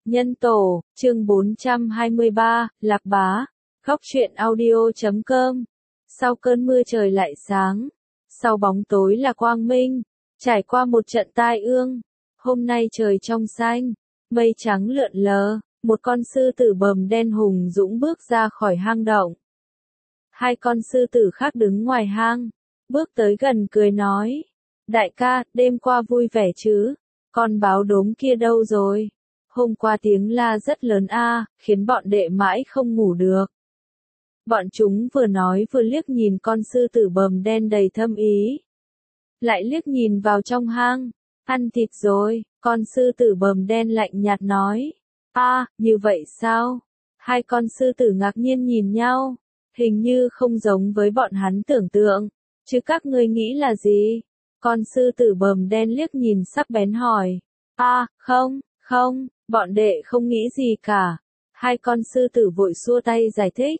Nhân tổ, chương 423, Lạc Bá, Góc truyện audio.com. Sau cơn mưa trời lại sáng, sau bóng tối là quang minh, trải qua một trận tai ương, hôm nay trời trong xanh, mây trắng lượn lờ, một con sư tử bờm đen hùng dũng bước ra khỏi hang động. Hai con sư tử khác đứng ngoài hang, bước tới gần cười nói, đại ca, đêm qua vui vẻ chứ, con báo đốm kia đâu rồi? Hôm qua tiếng la rất lớn khiến bọn đệ mãi không ngủ được. Bọn chúng vừa nói vừa liếc nhìn con sư tử bờm đen đầy thâm ý. Lại liếc nhìn vào trong hang, ăn thịt rồi, con sư tử bờm đen lạnh nhạt nói. Như vậy sao? Hai con sư tử ngạc nhiên nhìn nhau, hình như không giống với bọn hắn tưởng tượng, chứ các ngươi nghĩ là gì? Con sư tử bờm đen liếc nhìn sắc bén hỏi. Không, bọn đệ không nghĩ gì cả. Hai con sư tử vội xua tay giải thích.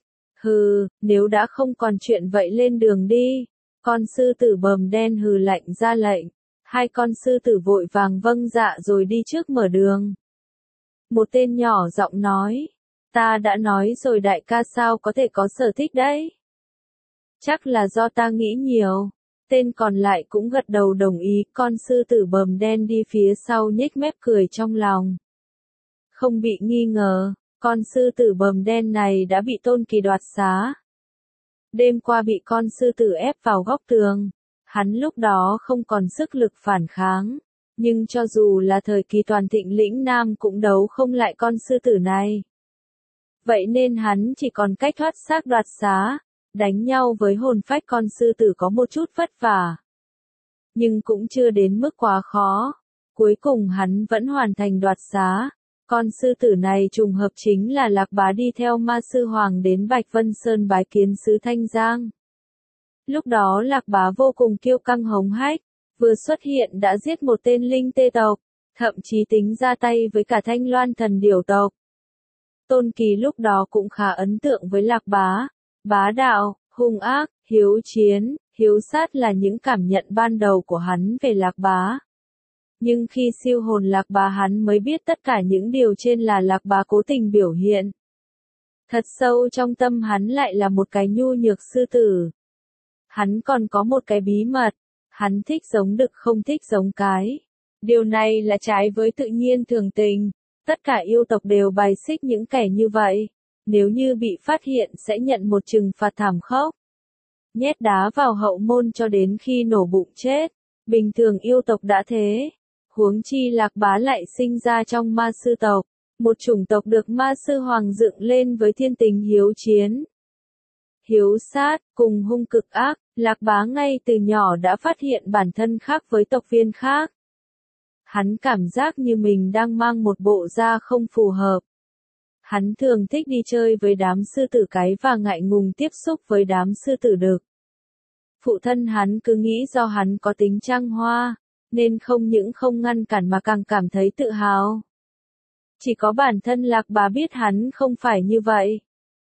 Nếu đã không còn chuyện vậy lên đường đi. Con sư tử bờm đen hừ lạnh ra lệnh. Hai con sư tử vội vàng vâng dạ rồi đi trước mở đường. Một tên nhỏ giọng nói. Ta đã nói rồi đại ca sao có thể có sở thích đấy. Chắc là do ta nghĩ nhiều. Tên còn lại cũng gật đầu đồng ý, con sư tử bờm đen đi phía sau nhếch mép cười trong lòng. Không bị nghi ngờ, con sư tử bờm đen này đã bị Tôn Kỳ đoạt xá. Đêm qua bị con sư tử ép vào góc tường, hắn lúc đó không còn sức lực phản kháng, nhưng cho dù là thời kỳ toàn thịnh lĩnh Nam cũng đấu không lại con sư tử này. Vậy nên hắn chỉ còn cách thoát xác đoạt xá. Đánh nhau với hồn phách con sư tử có một chút vất vả. Nhưng cũng chưa đến mức quá khó. Cuối cùng hắn vẫn hoàn thành đoạt xá. Con sư tử này trùng hợp chính là Lạc Bá đi theo Ma Sư Hoàng đến Bạch Vân Sơn bái kiến sứ Thanh Giang. Lúc đó Lạc Bá vô cùng kiêu căng hống hách, vừa xuất hiện đã giết một tên linh tê tộc, thậm chí tính ra tay với cả Thanh Loan thần điểu tộc. Tôn Kỳ lúc đó cũng khá ấn tượng với Lạc Bá. Bá đạo, hung ác, hiếu chiến, hiếu sát là những cảm nhận ban đầu của hắn về Lạc Bá. Nhưng khi siêu hồn Lạc Bá hắn mới biết tất cả những điều trên là Lạc Bá cố tình biểu hiện. Thật sâu trong tâm hắn lại là một cái nhu nhược sư tử. Hắn còn có một cái bí mật, hắn thích giống đực không thích giống cái. Điều này là trái với tự nhiên thường tình, tất cả yêu tộc đều bài xích những kẻ như vậy. Nếu như bị phát hiện sẽ nhận một trừng phạt thảm khốc. Nhét đá vào hậu môn cho đến khi nổ bụng chết. Bình thường yêu tộc đã thế. Huống chi Lạc Bá lại sinh ra trong ma sư tộc. Một chủng tộc được Ma Sư Hoàng dựng lên với thiên tính hiếu chiến. Hiếu sát, cùng hung cực ác, Lạc Bá ngay từ nhỏ đã phát hiện bản thân khác với tộc viên khác. Hắn cảm giác như mình đang mang một bộ da không phù hợp. Hắn thường thích đi chơi với đám sư tử cái và ngại ngùng tiếp xúc với đám sư tử đực. Phụ thân hắn cứ nghĩ do hắn có tính trăng hoa, nên không những không ngăn cản mà càng cảm thấy tự hào. Chỉ có bản thân Lạc Bá biết hắn không phải như vậy.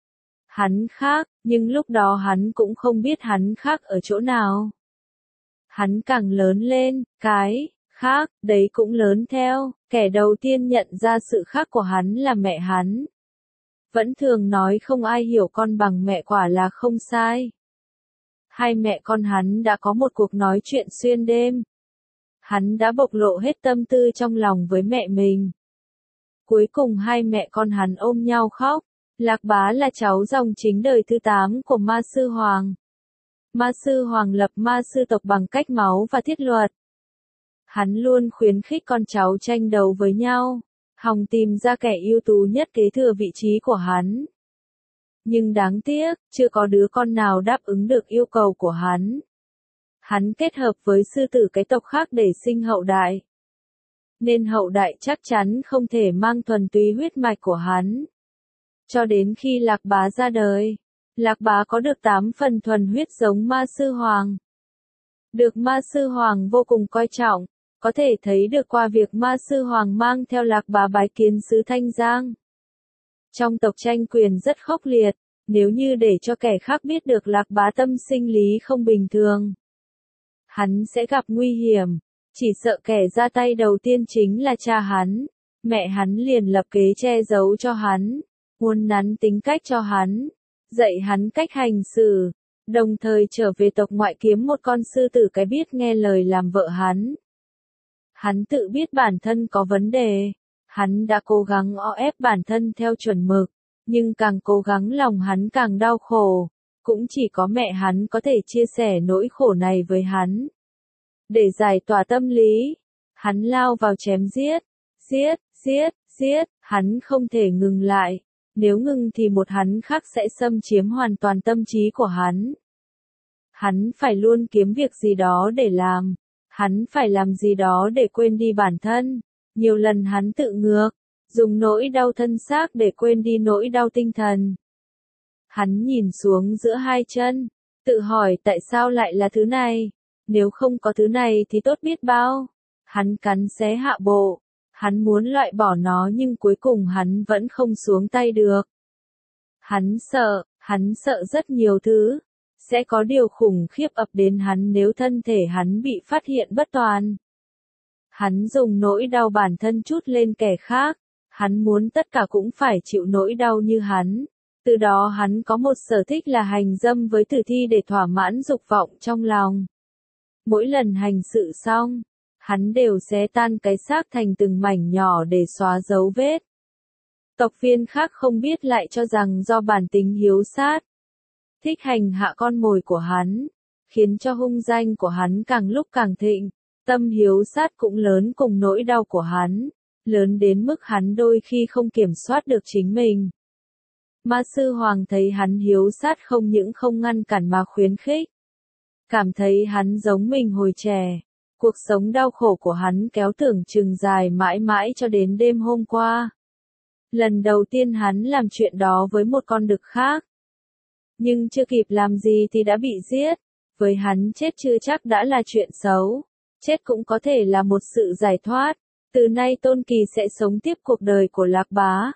Hắn khác, nhưng lúc đó hắn cũng không biết hắn khác ở chỗ nào. Hắn càng lớn lên, cái khác, đấy cũng lớn theo, kẻ đầu tiên nhận ra sự khác của hắn là mẹ hắn. Vẫn thường nói không ai hiểu con bằng mẹ quả là không sai. Hai mẹ con hắn đã có một cuộc nói chuyện xuyên đêm. Hắn đã bộc lộ hết tâm tư trong lòng với mẹ mình. Cuối cùng hai mẹ con hắn ôm nhau khóc. Lạc Bá là cháu dòng chính đời thứ 8 của Ma Sư Hoàng. Ma Sư Hoàng lập ma sư tộc bằng cách máu và thiết luật. Hắn luôn khuyến khích con cháu tranh đấu với nhau, hòng tìm ra kẻ ưu tú nhất kế thừa vị trí của hắn. Nhưng đáng tiếc, chưa có đứa con nào đáp ứng được yêu cầu của hắn. Hắn kết hợp với sư tử cái tộc khác để sinh hậu đại. Nên hậu đại chắc chắn không thể mang thuần túy huyết mạch của hắn. Cho đến khi Lạc Bá ra đời, Lạc Bá có được 8 phần thuần huyết giống Ma Sư Hoàng. Được Ma Sư Hoàng vô cùng coi trọng. Có thể thấy được qua việc Ma Sư Hoàng mang theo Lạc Bá bái kiến sứ Thanh Giang. Trong tộc tranh quyền rất khốc liệt, nếu như để cho kẻ khác biết được Lạc Bá tâm sinh lý không bình thường, hắn sẽ gặp nguy hiểm, chỉ sợ kẻ ra tay đầu tiên chính là cha hắn. Mẹ hắn liền lập kế che giấu cho hắn, uốn nắn tính cách cho hắn, dạy hắn cách hành xử, đồng thời trở về tộc ngoại kiếm một con sư tử cái biết nghe lời làm vợ hắn. Hắn tự biết bản thân có vấn đề, hắn đã cố gắng o ép bản thân theo chuẩn mực, nhưng càng cố gắng lòng hắn càng đau khổ, cũng chỉ có mẹ hắn có thể chia sẻ nỗi khổ này với hắn. Để giải tỏa tâm lý, hắn lao vào chém giết, giết, hắn không thể ngừng lại, nếu ngừng thì một hắn khác sẽ xâm chiếm hoàn toàn tâm trí của hắn. Hắn phải luôn kiếm việc gì đó để làm, hắn phải làm gì đó để quên đi bản thân, nhiều lần hắn tự ngược, dùng nỗi đau thân xác để quên đi nỗi đau tinh thần. Hắn nhìn xuống giữa hai chân, tự hỏi tại sao lại là thứ này, nếu không có thứ này thì tốt biết bao. Hắn cắn xé hạ bộ, hắn muốn loại bỏ nó nhưng cuối cùng hắn vẫn không xuống tay được. Hắn sợ rất nhiều thứ, sẽ có điều khủng khiếp ập đến hắn nếu thân thể hắn bị phát hiện bất toàn. Hắn dùng nỗi đau bản thân trút lên kẻ khác, hắn muốn tất cả cũng phải chịu nỗi đau như hắn. Từ đó hắn có một sở thích là hành dâm với tử thi để thỏa mãn dục vọng trong lòng. Mỗi lần hành sự xong, hắn đều xé tan cái xác thành từng mảnh nhỏ để xóa dấu vết. Tộc viên khác không biết lại cho rằng do bản tính hiếu sát, thích hành hạ con mồi của hắn, khiến cho hung danh của hắn càng lúc càng thịnh, tâm hiếu sát cũng lớn cùng nỗi đau của hắn, lớn đến mức hắn đôi khi không kiểm soát được chính mình. Ma Sư Hoàng thấy hắn hiếu sát không những không ngăn cản mà khuyến khích, cảm thấy hắn giống mình hồi trẻ. Cuộc sống đau khổ của hắn kéo tưởng chừng dài mãi mãi cho đến đêm hôm qua. Lần đầu tiên hắn làm chuyện đó với một con đực khác. Nhưng chưa kịp làm gì thì đã bị giết. Với hắn chết chưa chắc đã là chuyện xấu. Chết cũng có thể là một sự giải thoát. Từ nay Tôn Kỳ sẽ sống tiếp cuộc đời của Lạc Bá.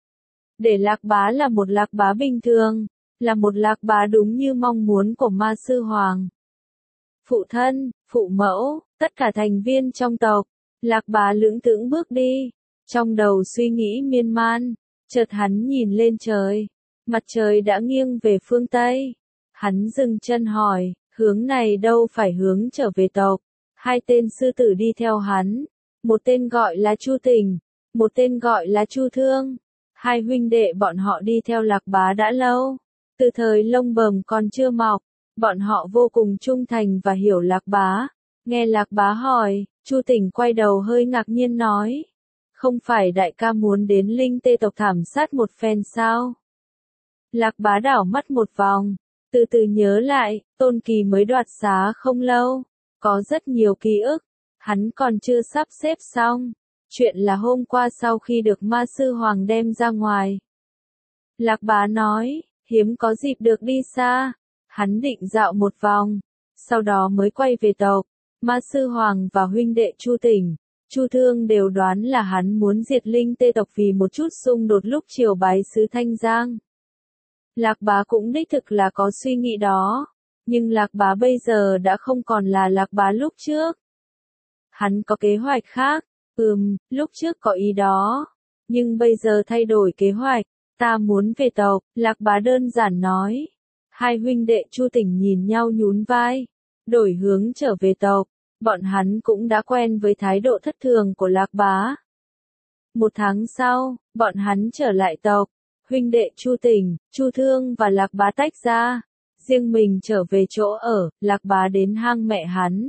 Để Lạc Bá là một Lạc Bá bình thường. Là một Lạc Bá đúng như mong muốn của Ma Sư Hoàng. Phụ thân, phụ mẫu, tất cả thành viên trong tộc, Lạc Bá lững thững bước đi, trong đầu suy nghĩ miên man, chợt hắn nhìn lên trời, mặt trời đã nghiêng về phương Tây, hắn dừng chân hỏi, hướng này đâu phải hướng trở về tộc, hai tên sư tử đi theo hắn, một tên gọi là Chu Tình, một tên gọi là Chu Thương, hai huynh đệ bọn họ đi theo Lạc Bá đã lâu, từ thời lông bờm còn chưa mọc. Bọn họ vô cùng trung thành và hiểu Lạc Bá. Nghe Lạc Bá hỏi, Chu Tình quay đầu hơi ngạc nhiên nói. Không phải đại ca muốn đến Linh Tê tộc thảm sát một phen sao? Lạc Bá đảo mắt một vòng, từ từ nhớ lại, Tôn Kỳ mới đoạt xá không lâu. Có rất nhiều ký ức, hắn còn chưa sắp xếp xong. Chuyện là hôm qua sau khi được Ma Sư Hoàng đem ra ngoài. Lạc Bá nói, hiếm có dịp được đi xa. Hắn định dạo một vòng, sau đó mới quay về tộc. Ma Sư Hoàng và huynh đệ Chu Tình, Chu Thương đều đoán là hắn muốn diệt Linh Tê tộc vì một chút xung đột lúc triều bái sứ Thanh Giang. Lạc Bá cũng đích thực là có suy nghĩ đó, nhưng Lạc Bá bây giờ đã không còn là Lạc Bá lúc trước. Hắn có kế hoạch khác, lúc trước có ý đó, nhưng bây giờ thay đổi kế hoạch, ta muốn về tộc, Lạc Bá đơn giản nói. Hai huynh đệ Chu Tình nhìn nhau nhún vai, đổi hướng trở về tộc, bọn hắn cũng đã quen với thái độ thất thường của Lạc Bá. Một tháng sau, bọn hắn trở lại tộc, huynh đệ Chu Tình, Chu Thương và Lạc Bá tách ra, riêng mình trở về chỗ ở, Lạc Bá đến hang mẹ hắn.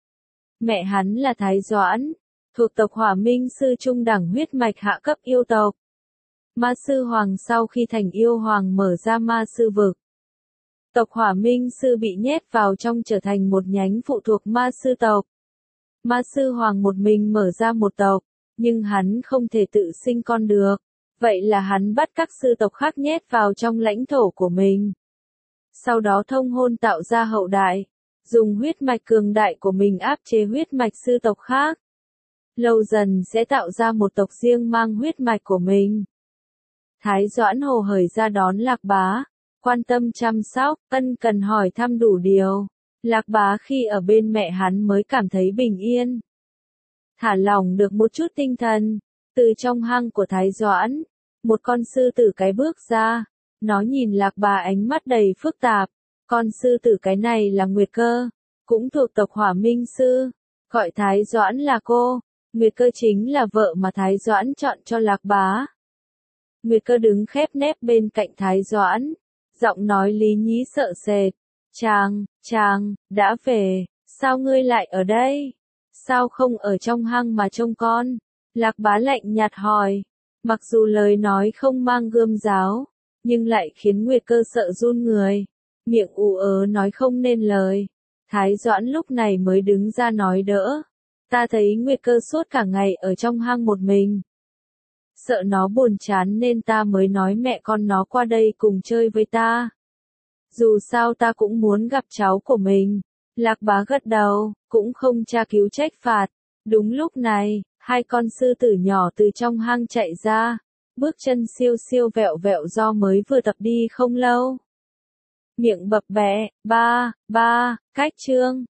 Mẹ hắn là Thái Doãn, thuộc tộc Hỏa Minh Sư trung đẳng huyết mạch hạ cấp yêu tộc. Ma Sư Hoàng sau khi thành yêu hoàng mở ra Ma Sư vực. Tộc Hỏa Minh Sư bị nhét vào trong trở thành một nhánh phụ thuộc Ma Sư tộc. Ma Sư Hoàng một mình mở ra một tộc, nhưng hắn không thể tự sinh con được. Vậy là hắn bắt các sư tộc khác nhét vào trong lãnh thổ của mình. Sau đó thông hôn tạo ra hậu đại, dùng huyết mạch cường đại của mình áp chế huyết mạch sư tộc khác. Lâu dần sẽ tạo ra một tộc riêng mang huyết mạch của mình. Thái Doãn hồ hởi ra đón Lạc Bá, quan tâm chăm sóc, ân cần hỏi thăm đủ điều. Lạc Bá khi ở bên mẹ hắn mới cảm thấy bình yên. Thả lỏng được một chút tinh thần, Từ trong hang của Thái Doãn, một con sư tử cái bước ra. Nó nhìn Lạc Bá ánh mắt đầy phức tạp. Con sư tử cái này là Nguyệt Cơ, cũng thuộc tộc Hỏa Minh Sư, gọi Thái Doãn là cô. Nguyệt Cơ chính là vợ mà Thái Doãn chọn cho Lạc Bá. Nguyệt Cơ đứng khép nép bên cạnh Thái Doãn, giọng nói lý nhí sợ sệt. Chàng, đã về, sao ngươi lại ở đây? Sao không ở trong hang mà trông con? Lạc Bá lạnh nhạt hỏi, mặc dù lời nói không mang gươm giáo, nhưng lại khiến Nguyệt Cơ sợ run người, miệng ù ớ nói không nên lời. Thái Doãn lúc này mới đứng ra nói đỡ. Ta thấy Nguyệt Cơ suốt cả ngày ở trong hang một mình. Sợ nó buồn chán nên ta mới nói mẹ con nó qua đây cùng chơi với ta. Dù sao ta cũng muốn gặp cháu của mình. Lạc Bá gật đầu, cũng không tra cứu trách phạt. Đúng lúc này, hai con sư tử nhỏ từ trong hang chạy ra. Bước chân siêu siêu vẹo vẹo do mới vừa tập đi không lâu. Miệng bập bẹ, ba, cách chương.